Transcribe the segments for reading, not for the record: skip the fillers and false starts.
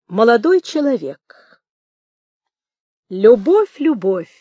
Молодой человек. Любовь, любовь.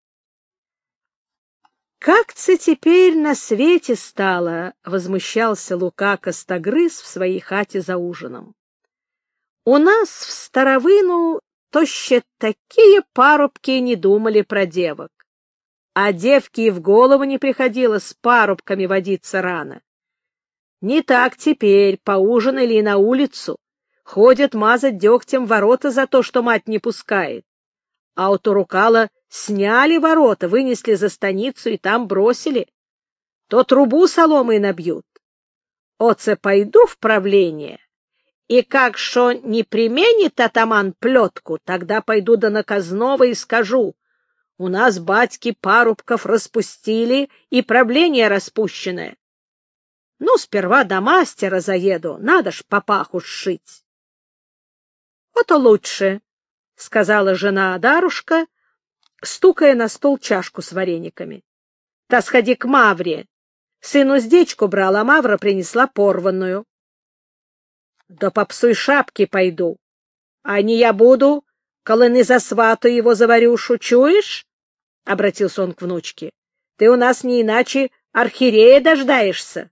Как-то теперь на свете стало, возмущался Лука Костогрыз в своей хате за ужином. У нас в старовину то ще такие парубки не думали про девок, а девки и в голову не приходило с парубками водиться рано. Не так теперь, поужинали и на улицу, ходят мазать дегтем ворота за то, что мать не пускает. А у Турукала сняли ворота, вынесли за станицу и там бросили. То трубу соломой набьют. Оце пойду в правление, и как шо не применит атаман плетку, тогда пойду до наказного и скажу: у нас батьки парубков распустили, и правление распущенное. Ну, сперва до мастера заеду, надо ж папаху сшить. — Вот-то лучше, — сказала жена Адарушка, стукая на стол чашку с варениками. — Та сходи к Мавре. Сын уздечку брал, а Мавра принесла порванную. — Да по псу и шапке пойду. А не я буду, коли не засватаю его за Варюшу, чуешь? — обратился он к внучке. — Ты у нас не иначе архиерея дождаешься.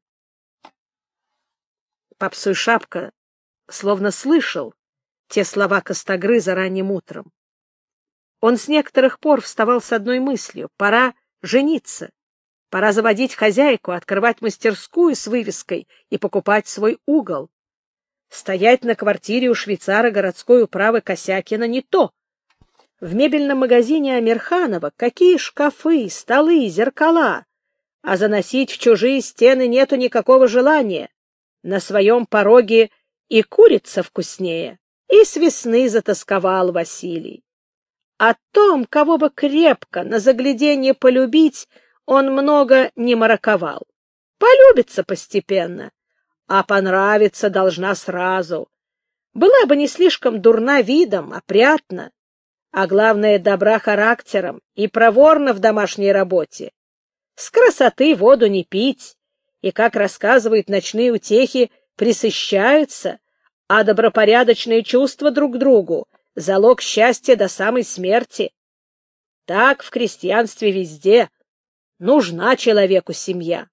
Попсуй шапка словно слышал те слова Костогрыза ранним утром. Он с некоторых пор вставал с одной мыслью: пора жениться, пора заводить хозяйку, открывать мастерскую с вывеской и покупать свой угол. Стоять на квартире у швейцара городской управы Косякина не то. В мебельном магазине Амирханова какие шкафы, столы, зеркала, а заносить в чужие стены нету никакого желания. На своем пороге и курица вкуснее, и с весны затосковал Василий. О том, кого бы крепко на загляденье полюбить, он много не мараковал. Полюбится постепенно, а понравиться должна сразу. Была бы не слишком дурна видом, опрятна, а главное, добра характером и проворна в домашней работе. С красоты воду не пить, и, как рассказывают ночные утехи, присыщаются, а добропорядочные чувства друг к другу — залог счастья до самой смерти. Так в крестьянстве везде нужна человеку семья.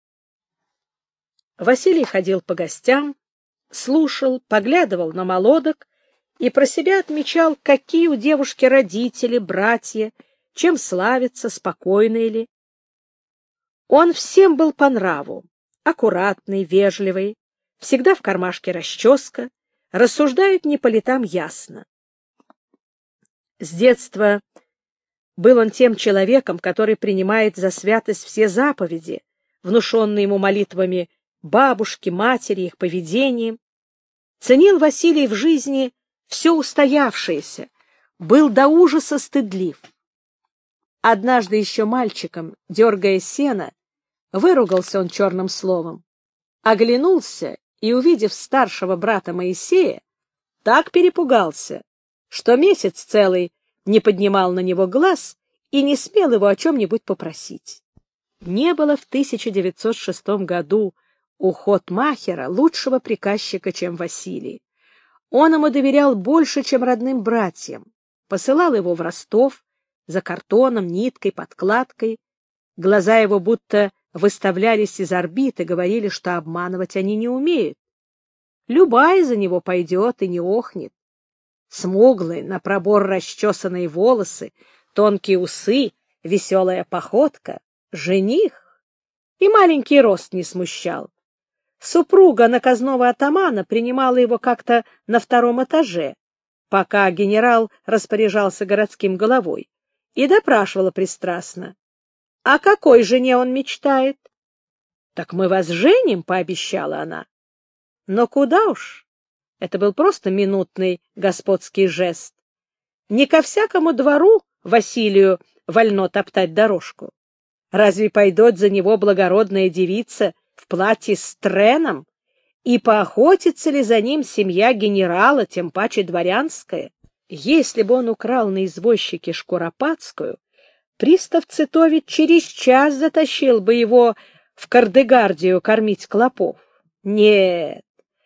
Василий ходил по гостям, слушал, поглядывал на молодок и про себя отмечал, какие у девушки родители, братья, чем славятся, спокойны ли. Он всем был по нраву, аккуратный, вежливый, всегда в кармашке расческа, рассуждает не по летам ясно. С детства был он тем человеком, который принимает за святость все заповеди, внушенные ему молитвами бабушки, матери, их поведением. Ценил Василий в жизни все устоявшееся, был до ужаса стыдлив. Однажды еще мальчиком, дергая сено, выругался он черным словом, оглянулся и, увидев старшего брата Моисея, так перепугался, что месяц целый не поднимал на него глаз и не смел его о чем-нибудь попросить. Не было в 1906 году у Хотмахера лучшего приказчика, чем Василий. Он ему доверял больше, чем родным братьям, посылал его в Ростов за картоном, ниткой, подкладкой. Глаза его будто выставлялись из орбит и говорили, что обманывать они не умеют. Любая за него пойдет и не охнет. Смуглые, на пробор расчесанные волосы, тонкие усы, веселая походка, жених. И маленький рост не смущал. Супруга наказного атамана принимала его как-то на втором этаже, пока генерал распоряжался городским головой, и допрашивала пристрастно: о какой жене он мечтает? — Так мы вас женим, — пообещала она. Но куда уж? Это был просто минутный господский жест. Не ко всякому двору Василию вольно топтать дорожку. Разве пойдет за него благородная девица в платье с треном, и поохотится ли за ним семья генерала, тем паче дворянская? Если бы он украл на извозчике Шкуропадскую, пристав Цитович через час затащил бы его в Кардегардию кормить клопов. Нет,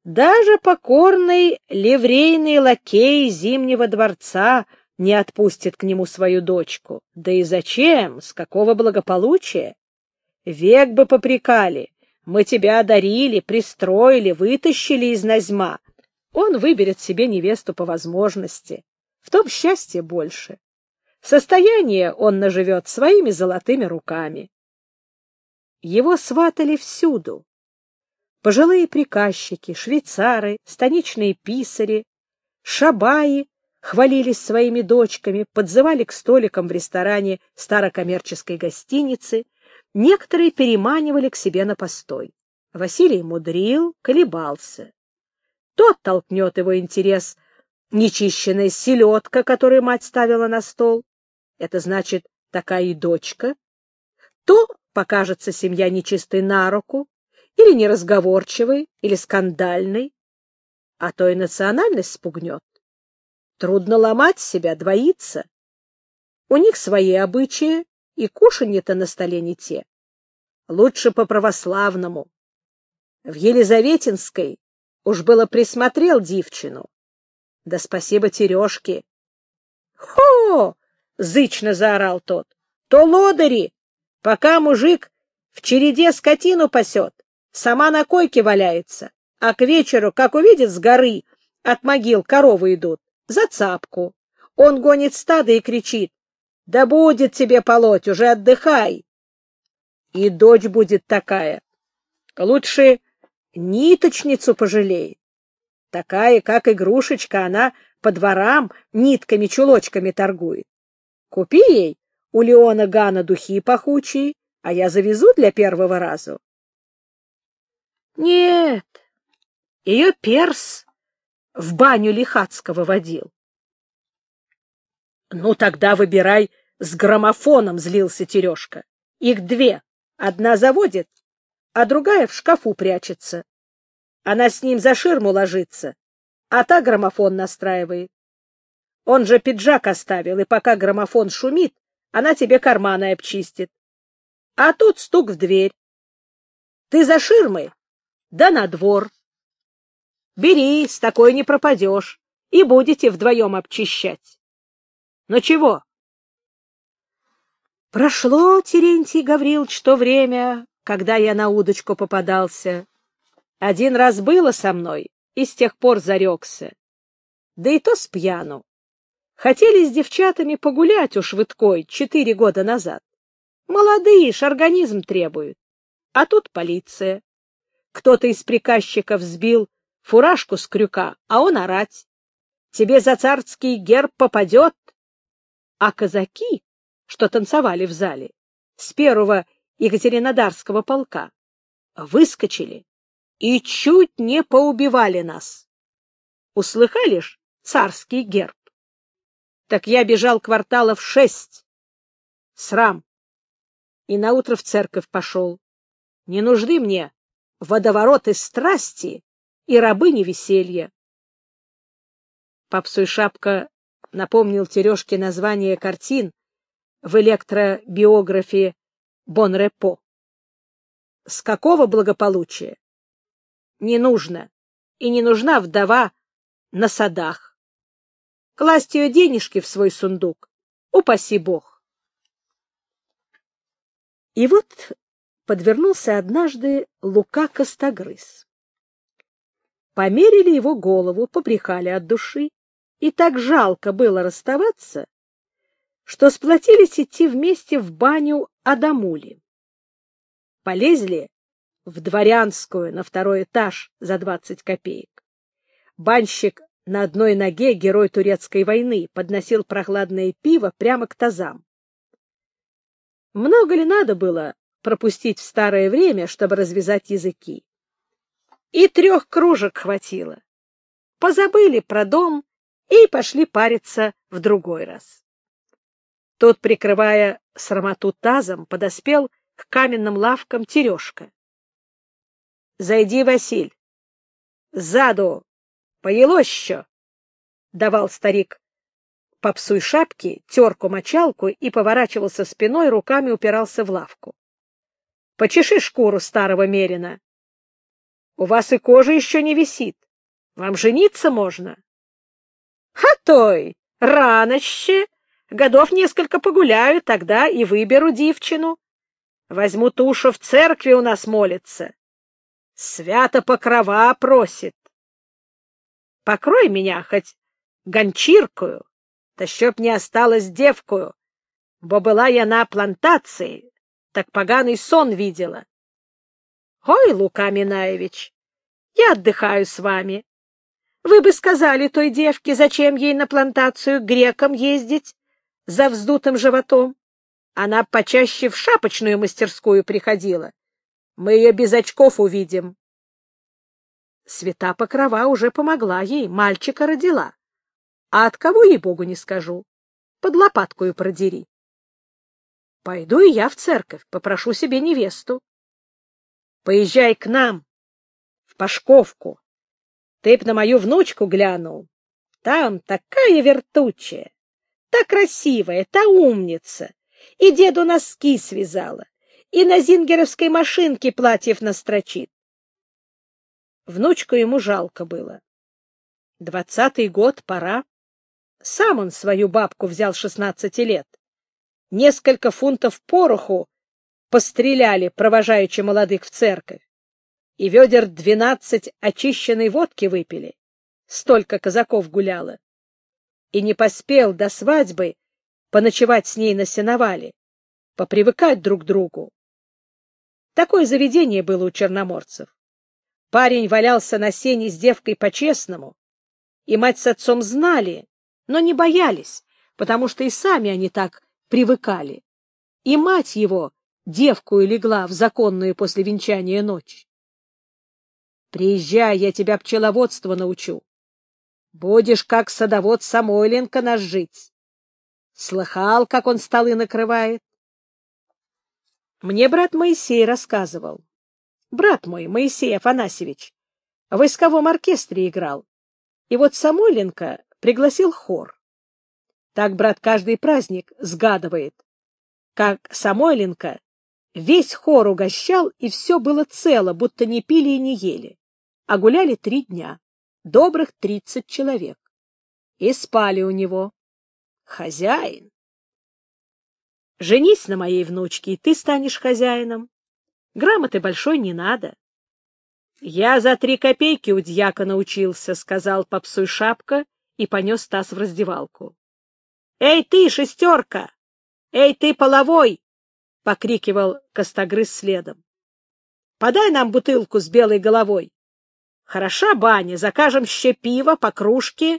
Даже покорный ливрейный лакей Зимнего дворца не отпустит к нему свою дочку. Да и зачем? С какого благополучия? Век бы попрекали. Мы тебя одарили, пристроили, вытащили из Назьма. Он выберет себе невесту по возможности. В том счастье больше. Состояние он наживет своими золотыми руками. Его сватали всюду. Пожилые приказчики, швейцары, станичные писари, шабаи хвалились своими дочками, подзывали к столикам в ресторане старокоммерческой гостиницы, некоторые переманивали к себе на постой. Василий мудрил, колебался. То оттолкнет его интерес нечищенная селедка, которую мать ставила на стол. Это значит, такая и дочка. То покажется семья нечистой на руку, или неразговорчивой, или скандальной, а то и национальность спугнет. Трудно ломать себя, двоиться. У них свои обычаи, и кушанье-то на столе не те. Лучше по-православному. В Елизаветинской уж было присмотрел девчину. Да спасибо Терешке. — Хо! — зычно заорал тот. — То лодыри, пока мужик в череде скотину пасет, сама на койке валяется, а к вечеру, как увидит с горы, от могил коровы идут, за цапку. Он гонит стадо и кричит: «Да будет тебе полоть, уже отдыхай!» И дочь будет такая. Лучше ниточницу пожалей. Такая, как игрушечка, она по дворам нитками-чулочками торгует. Купи ей у Леона Гана духи пахучие, а я завезу для первого раза. Нет, ее перс в баню Лихацкого водил. Ну, тогда выбирай с граммофоном, злился Терешка. Их две. Одна заводит, а другая в шкафу прячется. Она с ним за ширму ложится, а та граммофон настраивает. Он же пиджак оставил, и пока граммофон шумит, она тебе карманы обчистит. А тут стук в дверь. Ты за ширмой? Да на двор. Бери, с такой не пропадешь, и будете вдвоем обчищать. Ну чего? Прошло, Терентий Гаврилович, то время, когда я на удочку попадался. Один раз было со мной, и с тех пор зарекся. Да и то спьяну. Хотели с девчатами погулять уж выткой 4 года назад. Молодые ж, организм требует. А тут полиция. Кто-то из приказчиков сбил фуражку с крюка, а он орать: тебе за царский герб попадет. А казаки, что танцевали в зале, с первого Екатеринодарского полка, выскочили и чуть не поубивали нас. Услыхали ж царский герб? Так я бежал кварталов 6. Срам. И наутро в церковь пошел. Не нужны мне водовороты страсти и рабыни веселья. Попсуй Шапка напомнил Терешке название картин в электробиографии Бонрепо. С какого благополучия? Не нужно. И не нужна вдова на садах. Класть ее денежки в свой сундук, упаси Бог. И вот подвернулся однажды Лука Костогрыз. Померили его голову, побрехали от души, и так жалко было расставаться, что сплотились идти вместе в баню Адамули. Полезли в дворянскую на 2-й этаж за 20 копеек. Банщик на одной ноге, герой турецкой войны, подносил прохладное пиво прямо к тазам. Много ли надо было пропустить в старое время, чтобы развязать языки? И 3 кружек хватило. Позабыли про дом и пошли париться в другой раз. Тот, прикрывая срамоту тазом, подоспел к каменным лавкам Терешка. — Зайди, Василь. Сзаду поелощё, — давал старик Попсуй Шапке терку-мочалку и поворачивался спиной, руками упирался в лавку. — Почеши шкуру старого мерина. У вас и кожа еще не висит. Вам жениться можно. А той, раноще, годов несколько погуляю, тогда и выберу девчину. Возьму ту, что в церкви у нас молится. Свято покрова просит. Покрой меня хоть гончиркую, да чтоб не осталась девкую, бо была я на плантации, так поганый сон видела. Ой, Лука Минаевич, я отдыхаю с вами. Вы бы сказали той девке, зачем ей на плантацию к грекам ездить за вздутым животом. Она почаще в шапочную мастерскую приходила. Мы ее без очков увидим. Свята Покрова уже помогла ей, мальчика родила. А от кого, ей-богу, не скажу. Под лопаткою продери. Пойду и я в церковь, попрошу себе невесту. Поезжай к нам, в Пашковку. Ты б на мою внучку глянул. Там такая вертучая, та красивая, та умница. И деду носки связала, и на зингеровской машинке платьев настрочит. Внучку ему жалко было. 20-й год, пора. Сам он свою бабку взял 16 лет. Несколько фунтов пороху постреляли, провожаючи молодых в церковь. И ведер 12 очищенной водки выпили. Столько казаков гуляло. И не поспел до свадьбы поночевать с ней на сеновале, попривыкать друг к другу. Такое заведение было у черноморцев. Парень валялся на сене с девкой по-честному, и мать с отцом знали, но не боялись, потому что и сами они так привыкали. И мать его девкую легла в законную после венчания ночь. Приезжай, я тебя пчеловодству научу. Будешь, как садовод Самойленко, наш жить. Слыхал, как он столы накрывает? Мне брат Моисей рассказывал. Брат мой, Моисей Афанасьевич, в войсковом оркестре играл. И вот Самойленко пригласил хор. Так брат каждый праздник сгадывает, как Самойленко весь хор угощал, и все было цело, будто не пили и не ели. А гуляли 3 дня, добрых 30 человек. И спали у него. Хозяин. Женись на моей внучке, и ты станешь хозяином. Грамоты большой не надо. Я за 3 копейки у дьякона учился, — сказал попсуй Шапка и понес таз в раздевалку. — Эй ты, шестерка! Эй ты, половой! — покрикивал Костогрыз следом. — Подай нам бутылку с белой головой. Хороша баня, закажем ще пиво по кружке.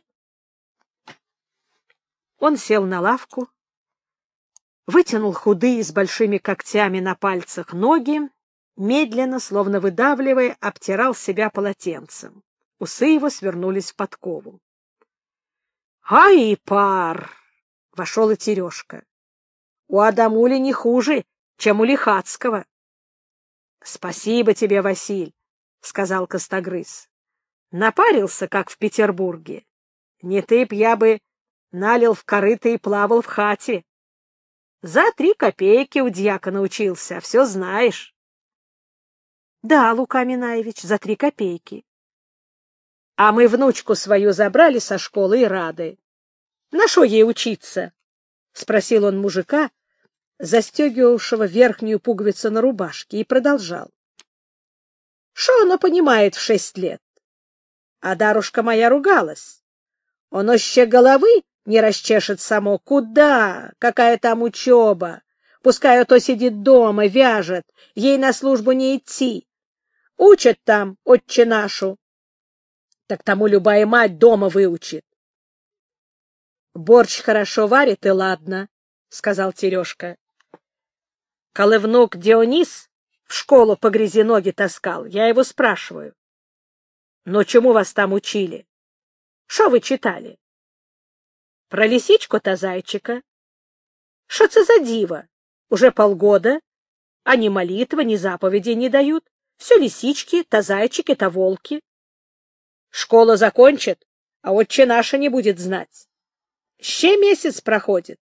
Он сел на лавку, вытянул худые с большими когтями на пальцах ноги, медленно, словно выдавливая, обтирал себя полотенцем. Усы его свернулись в подкову. — Ай, пар! — вошел и Терешка. — У Адамули не хуже, чем у Лихацкого. — Спасибо тебе, Василь, — сказал Костогрыз. — Напарился, как в Петербурге. Не ты б, я бы налил в корыто и плавал в хате. За 3 копейки у дьякона учился, а все знаешь. — Да, Лука Минаевич, за 3 копейки. — А мы внучку свою забрали со школы и рады. — На шо ей учиться? — спросил он мужика, застегивавшего верхнюю пуговицу на рубашке, и продолжал. — Шо она понимает в 6 лет? А Дарушка моя ругалась. Оно ще головы не расчешет само. Куда? Какая там учеба? Пускай а то сидит дома, вяжет, ей на службу не идти. Учат там отче нашу. Так тому любая мать дома выучит. — Борщ хорошо варит, и ладно, — сказал Терешка. — Коли внук Дионис в школу по грязи ноги таскал, я его спрашиваю. — Но чему вас там учили? Шо вы читали? — Про лисичку-то зайчика. — Шо це за диво? Уже полгода, а ни молитвы, ни заповеди не дают. Все лисички, то зайчики, то волки. Школа закончит, а отче наша не будет знать. Ще месяц проходит.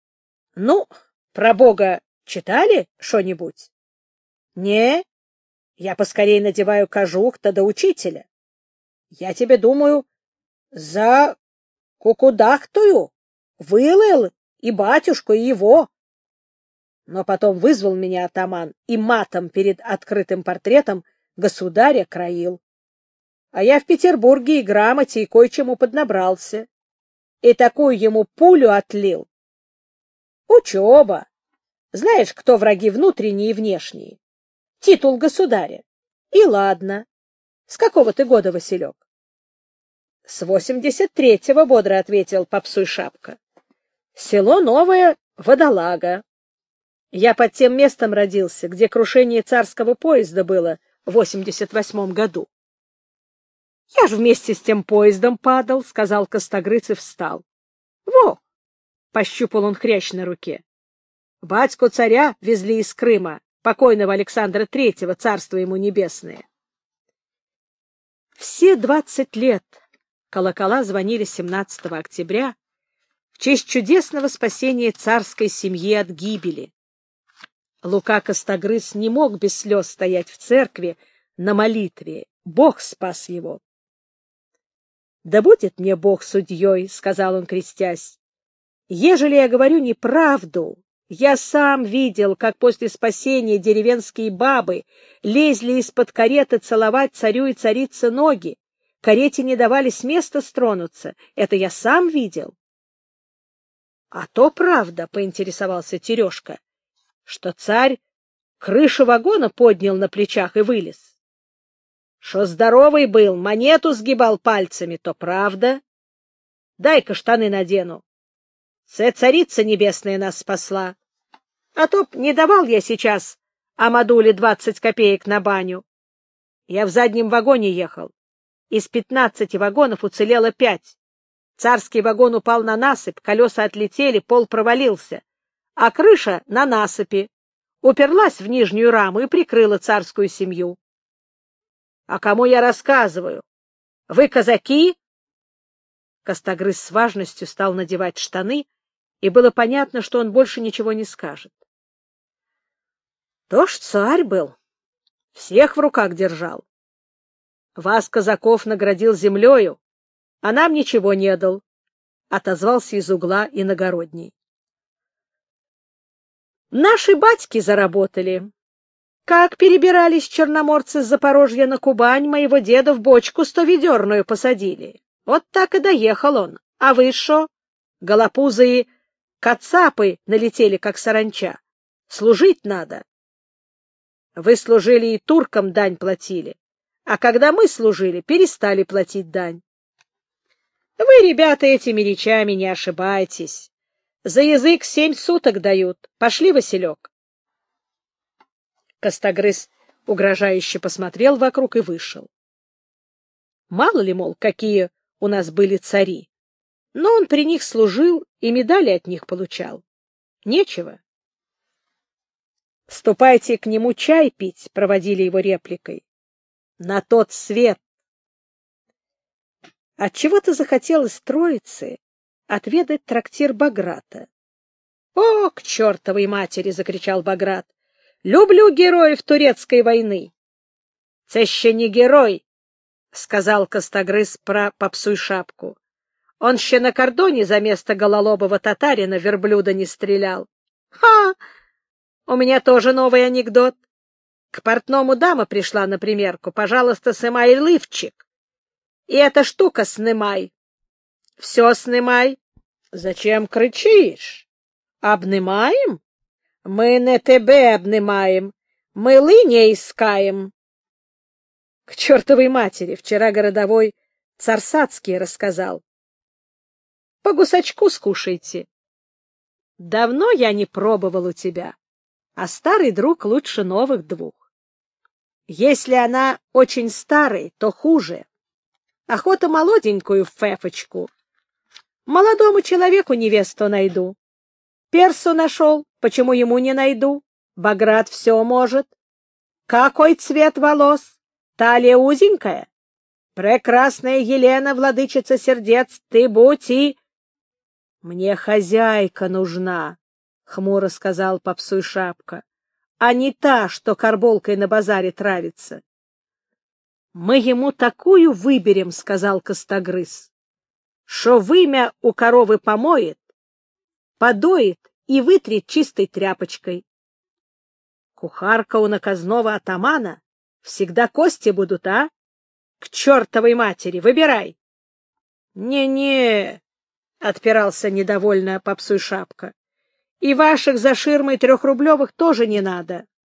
Ну, про Бога читали что-нибудь? Не, Я поскорей надеваю кожух-то до учителя. Я тебе, думаю, за кукудахтую вылаял и батюшку, и его. Но потом вызвал меня атаман и матом перед открытым портретом государя краил. А я в Петербурге и грамоте, и кое-чему поднабрался. И такую ему пулю отлил. Учеба. Знаешь, кто враги внутренние и внешние? Титул государя. И ладно. С какого ты года, Василек? С 83-го, бодро ответил Попсуй Шапка. Село Новое Водолага. Я под тем местом родился, где крушение царского поезда было в 88-м году. Я ж вместе с тем поездом падал, сказал Костогрыц и встал. Во! Пощупал он хрящ на руке. Батьку царя везли из Крыма, покойного Александра Третьего, царство ему небесное. Все 20 лет колокола звонили 17 октября в честь чудесного спасения царской семьи от гибели. Лука Костогрыз не мог без слез стоять в церкви на молитве. Бог спас его. «Да будет мне Бог судьей», — сказал он, крестясь. «Ежели я говорю неправду, я сам видел, как после спасения деревенские бабы лезли из-под кареты целовать царю и царице ноги. Карете не давали с места стронуться. Это я сам видел». «А то правда», — поинтересовался Терешка, что царь крышу вагона поднял на плечах и вылез. Что здоровый был, монету сгибал пальцами, то правда. Дай-ка штаны надену. Царица небесная нас спасла. А то б не давал я сейчас Амадуле 20 копеек на баню. Я в заднем вагоне ехал. Из 15 вагонов уцелело 5. Царский вагон упал на насыпь, колеса отлетели, пол провалился, а крыша на насыпи уперлась в нижнюю раму и прикрыла царскую семью. А кому я рассказываю? Вы казаки? Костогрыз с важностью стал надевать штаны, и было понятно, что он больше ничего не скажет. То ж царь был, всех в руках держал. Вас, казаков, наградил землею, а нам ничего не дал, — отозвался из угла иногородний. Наши батьки заработали. Как перебирались черноморцы с Запорожья на Кубань, моего деда в бочку 100-ведерную посадили. Вот так и доехал он. А вы шо? Голопузые кацапы налетели, как саранча. Служить надо. Вы служили и туркам дань платили. А когда мы служили, перестали платить дань. Вы, ребята, этими речами не ошибайтесь. За язык 7 суток дают. Пошли, Василек. Костогрыз угрожающе посмотрел вокруг и вышел. Мало ли, мол, какие у нас были цари. Но он при них служил и медали от них получал. Нечего. «Ступайте к нему чай пить», — проводили его репликой. «На тот свет». Отчего-то захотелось Троице отведать трактир Баграта. «О, к чертовой матери!» — закричал Баграт. «Люблю героев турецкой войны!» «Це ще не герой!» — сказал Костогрыз про Попсуй Шапку. «Он ще на кордоне за место гололобого татарина верблюда не стрелял». «Ха! У меня тоже новый анекдот. К портному дама пришла на примерку. Пожалуйста, снимай лифчик. И эта штука снимай. Все снимай. Зачем кричишь? Обнимаем? Мы не тебе обнимаем. Мы лыне искаем. К чертовой матери, вчера городовой Царсацкий рассказал. По гусачку скушайте. Давно я не пробовал у тебя, а старый друг лучше новых двух. Если она очень старой, то хуже. Охота молоденькую в фефочку. Молодому человеку невесту найду. Персу нашел, почему ему не найду? Баграт все может. Какой цвет волос? Талия узенькая? Прекрасная Елена, владычица сердец, ты будь и... — Мне хозяйка нужна, — хмуро сказал Попсуй Шапка. а не та, что карболкой на базаре травится. — Мы ему такую выберем, — сказал Костогрыз, — шо вымя у коровы помоет, подоит и вытрет чистой тряпочкой. Кухарка у наказного атамана всегда кости будут, а? К чертовой матери, выбирай. Не-не, — отпирался недовольно Попсуй Шапка, — и ваших за ширмой 3-рублевых тоже не надо.